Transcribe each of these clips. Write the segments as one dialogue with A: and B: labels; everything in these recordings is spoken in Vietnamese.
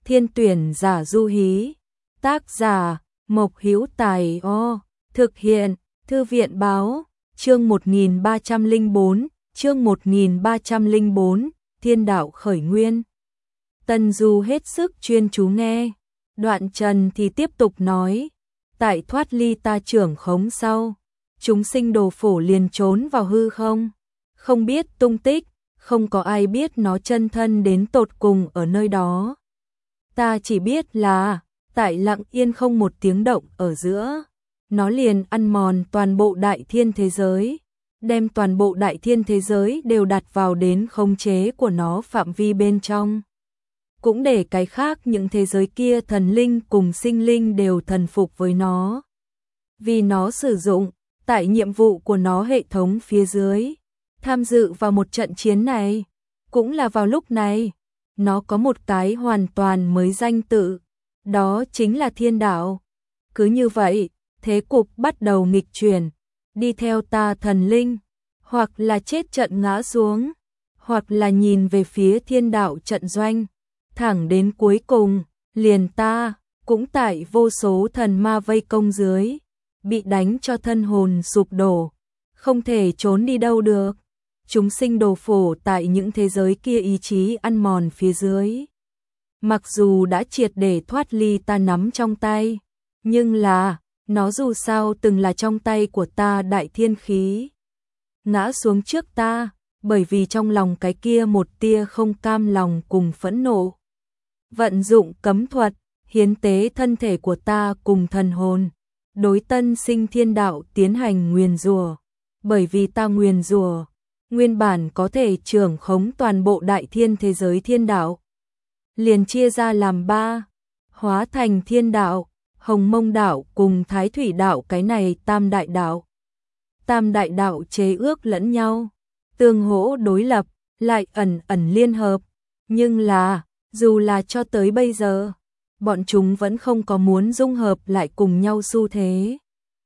A: Thiên tuyển giả du hí. Tác giả Mộc Hữu Tài. Thực hiện Thư viện báo. Chương 1304, chương 1304, Thiên đạo khởi nguyên. Tân Du hết sức chuyên chú nghe. Đoạn Trần thì tiếp tục nói, tại thoát ly ta trưởng khống sau, chúng sinh đồ phổ liền trốn vào hư không, không biết tung tích, không có ai biết nó chân thân đến tột cùng ở nơi đó. Ta chỉ biết là, tại lặng yên không một tiếng động ở giữa, nó liền ăn mòn toàn bộ đại thiên thế giới, đem toàn bộ đại thiên thế giới đều đặt vào đến khống chế của nó phạm vi bên trong. Cũng để cái khác những thế giới kia thần linh cùng sinh linh đều thần phục với nó. Vì nó sử dụng, tại nhiệm vụ của nó hệ thống phía dưới, tham dự vào một trận chiến này. Cũng là vào lúc này, nó có một cái hoàn toàn mới danh tự, đó chính là thiên đạo. Cứ như vậy, thế cục bắt đầu nghịch chuyển, đi theo ta thần linh, hoặc là chết trận ngã xuống, hoặc là nhìn về phía thiên đạo trận doanh. Thẳng đến cuối cùng, liền ta, cũng tại vô số thần ma vây công dưới, bị đánh cho thân hồn sụp đổ, không thể trốn đi đâu được. Chúng sinh đồ phổ tại những thế giới kia ý chí ăn mòn phía dưới. Mặc dù đã triệt để thoát ly ta nắm trong tay, nhưng là, nó dù sao từng là trong tay của ta đại thiên khí. Ngã xuống trước ta, bởi vì trong lòng cái kia một tia không cam lòng cùng phẫn nộ. Vận dụng cấm thuật, hiến tế thân thể của ta cùng thần hồn, đối tân sinh thiên đạo tiến hành nguyền rủa. Bởi vì ta nguyền rủa, nguyên bản có thể trưởng khống toàn bộ đại thiên thế giới thiên đạo, liền chia ra làm ba, hóa thành thiên đạo, Hồng Mông đạo cùng Thái Thủy đạo, cái này tam đại đạo. Tam đại đạo chế ước lẫn nhau, tương hỗ đối lập, lại ẩn ẩn liên hợp, nhưng là dù là cho tới bây giờ, bọn chúng vẫn không có muốn dung hợp lại cùng nhau xu thế.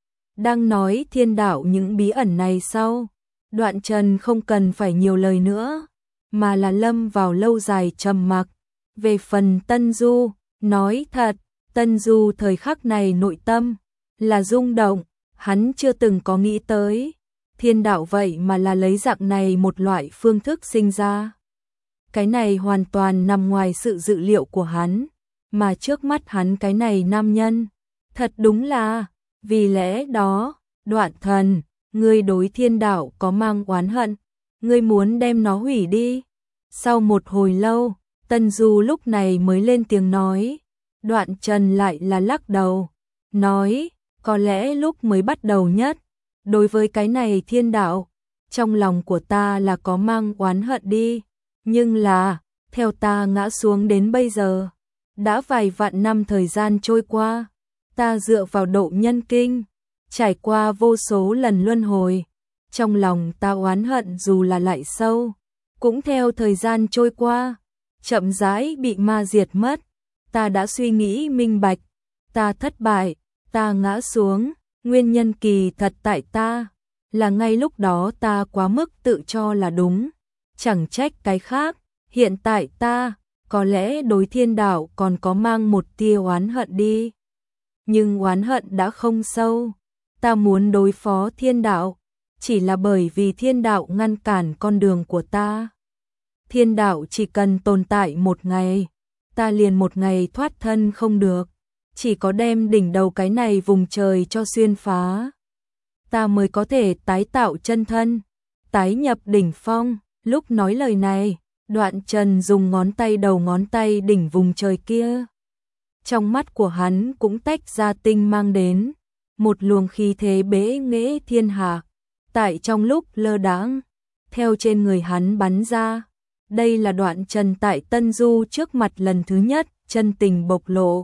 A: Đang nói thiên đạo những bí ẩn này sau, Đoạn Trần không cần phải nhiều lời nữa, mà là lâm vào lâu dài trầm mặc. Về phần Tân Du, nói thật, Tân Du thời khắc này nội tâm là rung động, hắn chưa từng có nghĩ tới. Thiên đạo vậy mà là lấy dạng này một loại phương thức sinh ra. Cái này hoàn toàn nằm ngoài sự dự liệu của hắn, mà trước mắt hắn cái này nam nhân, thật đúng là, vì lẽ đó, Đoạn Thần, ngươi đối thiên đạo có mang oán hận, ngươi muốn đem nó hủy đi. Sau một hồi lâu, Tân Du lúc này mới lên tiếng nói. Đoạn Trần lại là lắc đầu, nói, có lẽ lúc mới bắt đầu nhất, đối với cái này thiên đạo, trong lòng của ta là có mang oán hận đi. Nhưng là, theo ta ngã xuống đến bây giờ, đã vài vạn năm thời gian trôi qua, ta dựa vào độ nhân kinh, trải qua vô số lần luân hồi, trong lòng ta oán hận dù là lại sâu, cũng theo thời gian trôi qua, chậm rãi bị ma diệt mất. Ta đã suy nghĩ minh bạch, ta thất bại, ta ngã xuống, nguyên nhân kỳ thật tại ta, là ngay lúc đó ta quá mức tự cho là đúng, chẳng trách cái khác. Hiện tại ta, có lẽ đối thiên đạo còn có mang một tia oán hận đi. Nhưng oán hận đã không sâu. Ta muốn đối phó thiên đạo, chỉ là bởi vì thiên đạo ngăn cản con đường của ta. Thiên đạo chỉ cần tồn tại một ngày, ta liền một ngày thoát thân không được. Chỉ có đem đỉnh đầu cái này vùng trời cho xuyên phá, ta mới có thể tái tạo chân thân, tái nhập đỉnh phong. Lúc nói lời này, Đoạn Trần dùng ngón tay đầu ngón tay đỉnh vùng trời kia. Trong mắt của hắn cũng tách ra tinh mang đến, một luồng khí thế bế nghệ thiên hạ, tại trong lúc lơ đãng, theo trên người hắn bắn ra. Đây là Đoạn Trần tại Tân Du trước mặt lần thứ nhất, chân tình bộc lộ.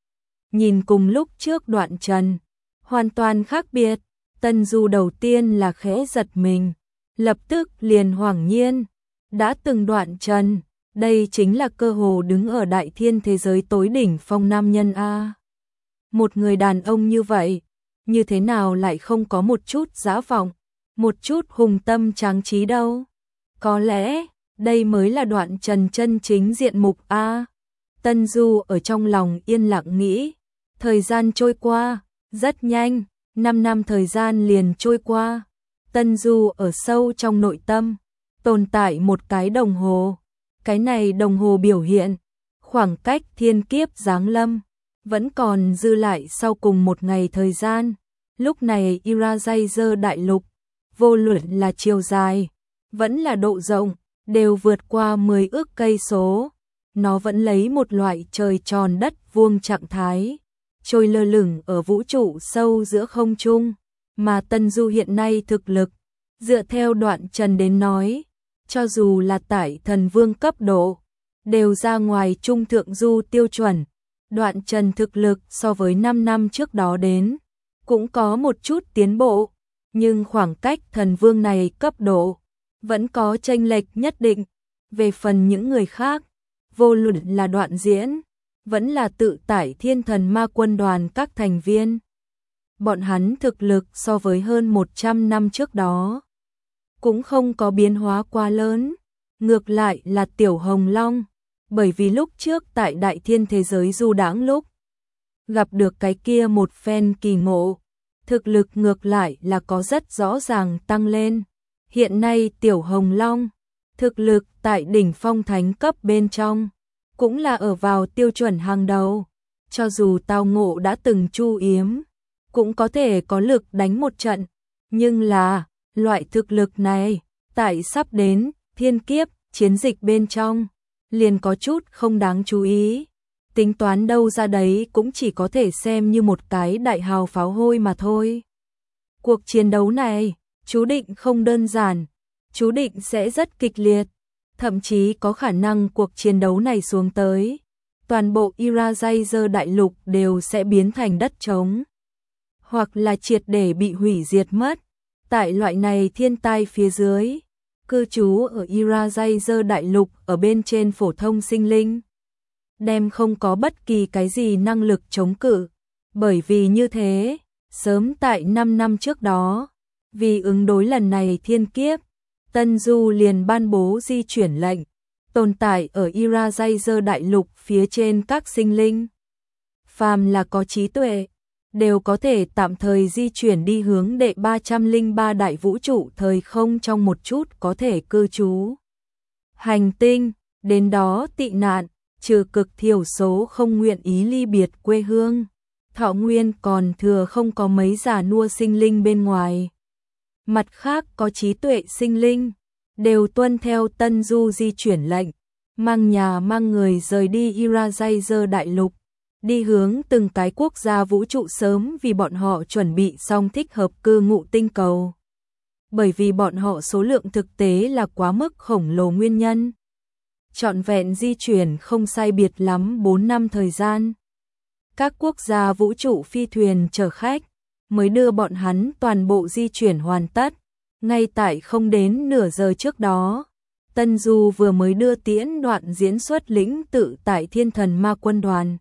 A: Nhìn cùng lúc trước Đoạn Trần, hoàn toàn khác biệt, Tân Du đầu tiên là khẽ giật mình, lập tức liền hoảng nhiên. Đã từng Đoạn Trần, đây chính là cơ hồ đứng ở đại thiên thế giới tối đỉnh phong nam nhân a. Một người đàn ông như vậy, như thế nào lại không có một chút dã vọng, một chút hùng tâm tráng trí đâu. Có lẽ, đây mới là Đoạn Trần chân chính diện mục a. Tân Du ở trong lòng yên lặng nghĩ, thời gian trôi qua, rất nhanh, 5 năm thời gian liền trôi qua. Tân Du ở sâu trong nội tâm, tồn tại một cái đồng hồ. Cái này đồng hồ biểu hiện, khoảng cách thiên kiếp giáng lâm, vẫn còn dư lại sau cùng một ngày thời gian. Lúc này Irajazer đại lục, vô luận là chiều dài, vẫn là độ rộng, đều vượt qua 10 ước cây số. Nó vẫn lấy một loại trời tròn đất vuông trạng thái, trôi lơ lửng ở vũ trụ sâu giữa không trung, mà Tân Du hiện nay thực lực, dựa theo Đoạn Trần đến nói, cho dù là tại thần vương cấp độ, đều ra ngoài trung thượng du tiêu chuẩn. Đoạn Trần thực lực so với 5 năm trước đó đến, cũng có một chút tiến bộ, nhưng khoảng cách thần vương này cấp độ, vẫn có chênh lệch nhất định. Về phần những người khác, vô luận là Đoạn Diễn, vẫn là tự tải Thiên Thần Ma Quân đoàn các thành viên. Bọn hắn thực lực so với hơn 100 năm trước đó, cũng không có biến hóa quá lớn. Ngược lại là Tiểu Hồng Long, bởi vì lúc trước tại Đại Thiên thế giới du đãng lúc, gặp được cái kia một phen kỳ ngộ, thực lực ngược lại là có rất rõ ràng tăng lên. Hiện nay Tiểu Hồng Long, thực lực tại đỉnh phong thánh cấp bên trong, cũng là ở vào tiêu chuẩn hàng đầu. Cho dù tao ngộ đã từng chu yếm, cũng có thể có lực đánh một trận. Nhưng là, loại thực lực này, tại sắp đến, thiên kiếp, chiến dịch bên trong, liền có chút không đáng chú ý. Tính toán đâu ra đấy cũng chỉ có thể xem như một cái đại hào pháo hôi mà thôi. Cuộc chiến đấu này, chú định không đơn giản, chú định sẽ rất kịch liệt. Thậm chí có khả năng cuộc chiến đấu này xuống tới, toàn bộ Irajazer đại lục đều sẽ biến thành đất trống, hoặc là triệt để bị hủy diệt mất. Tại loại này thiên tai phía dưới, cư trú ở Irajazer đại lục ở bên trên phổ thông sinh linh, đem không có bất kỳ cái gì năng lực chống cự. Bởi vì như thế, sớm tại 5 năm trước đó, vì ứng đối lần này thiên kiếp, Tân Du liền ban bố di chuyển lệnh, tồn tại ở Irajazer đại lục phía trên các sinh linh, phàm là có trí tuệ, đều có thể tạm thời di chuyển đi hướng đệ 303 đại vũ trụ thời không trong một chút có thể cư trú hành tinh, đến đó tị nạn, trừ cực thiểu số không nguyện ý ly biệt quê hương, thọ nguyên còn thừa không có mấy già nua sinh linh bên ngoài. Mặt khác có trí tuệ sinh linh, đều tuân theo Tân Du di chuyển lệnh, mang nhà mang người rời đi Irajazer đại lục, đi hướng từng cái quốc gia vũ trụ sớm vì bọn họ chuẩn bị xong thích hợp cư ngụ tinh cầu. Bởi vì bọn họ số lượng thực tế là quá mức khổng lồ nguyên nhân. Trọn vẹn di chuyển không sai biệt lắm 4 năm thời gian. Các quốc gia vũ trụ phi thuyền chở khách mới đưa bọn hắn toàn bộ di chuyển hoàn tất. Ngay tại không đến nửa giờ trước đó, Tân Du vừa mới đưa tiễn Đoạn Diễn xuất lĩnh tự tại Thiên Thần Ma Quân đoàn.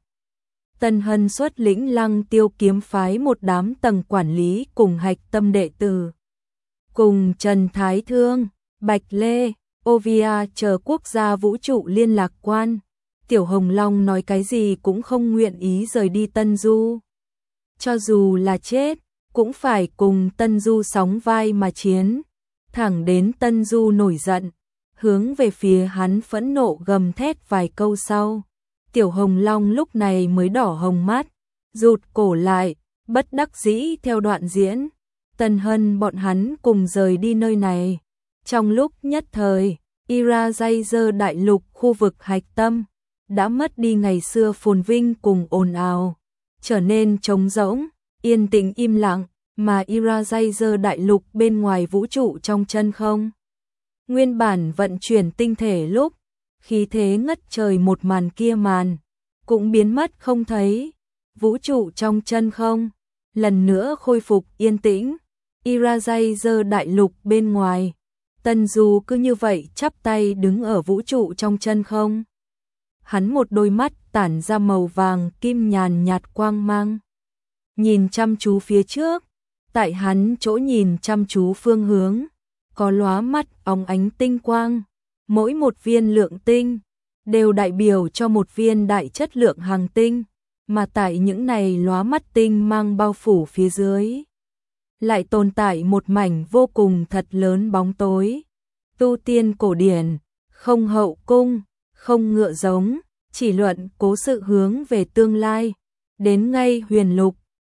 A: Tân Hân xuất lĩnh Lăng Tiêu kiếm phái một đám tầng quản lý cùng hạch tâm đệ tử. Cùng Trần Thái Thương, Bạch Lê, Ovia chờ quốc gia vũ trụ liên lạc quan. Tiểu Hồng Long nói cái gì cũng không nguyện ý rời đi Tân Du. Cho dù là chết, cũng phải cùng Tân Du sóng vai mà chiến. Thẳng đến Tân Du nổi giận, hướng về phía hắn phẫn nộ gầm thét vài câu sau. Tiểu Hồng Long lúc này mới đỏ hồng mắt, rụt cổ lại, bất đắc dĩ theo Đoạn Diễn. Tân Hân bọn hắn cùng rời đi nơi này. Trong lúc nhất thời, Irajazer đại lục khu vực hạch tâm đã mất đi ngày xưa phồn vinh cùng ồn ào, trở nên trống rỗng, yên tĩnh im lặng, mà Irajazer đại lục bên ngoài vũ trụ trong chân không. Nguyên bản vận chuyển tinh thể lúc, khí thế ngất trời một màn kia màn, cũng biến mất không thấy. Vũ trụ trong chân không, lần nữa khôi phục yên tĩnh. Irajazer đại lục bên ngoài, Tân Du cứ như vậy chắp tay đứng ở vũ trụ trong chân không. Hắn một đôi mắt tản ra màu vàng kim nhàn nhạt quang mang, nhìn chăm chú phía trước. Tại hắn chỗ nhìn chăm chú phương hướng, có lóa mắt óng ánh tinh quang, mỗi một viên lượng tinh đều đại biểu cho một viên đại chất lượng hành tinh, mà tại những này lóa mắt tinh mang bao phủ phía dưới, lại tồn tại một mảnh vô cùng thật lớn bóng tối. Tu tiên cổ điển, không hậu cung, không ngựa giống, chỉ luận cố sự hướng về tương lai, đến ngay huyền lục,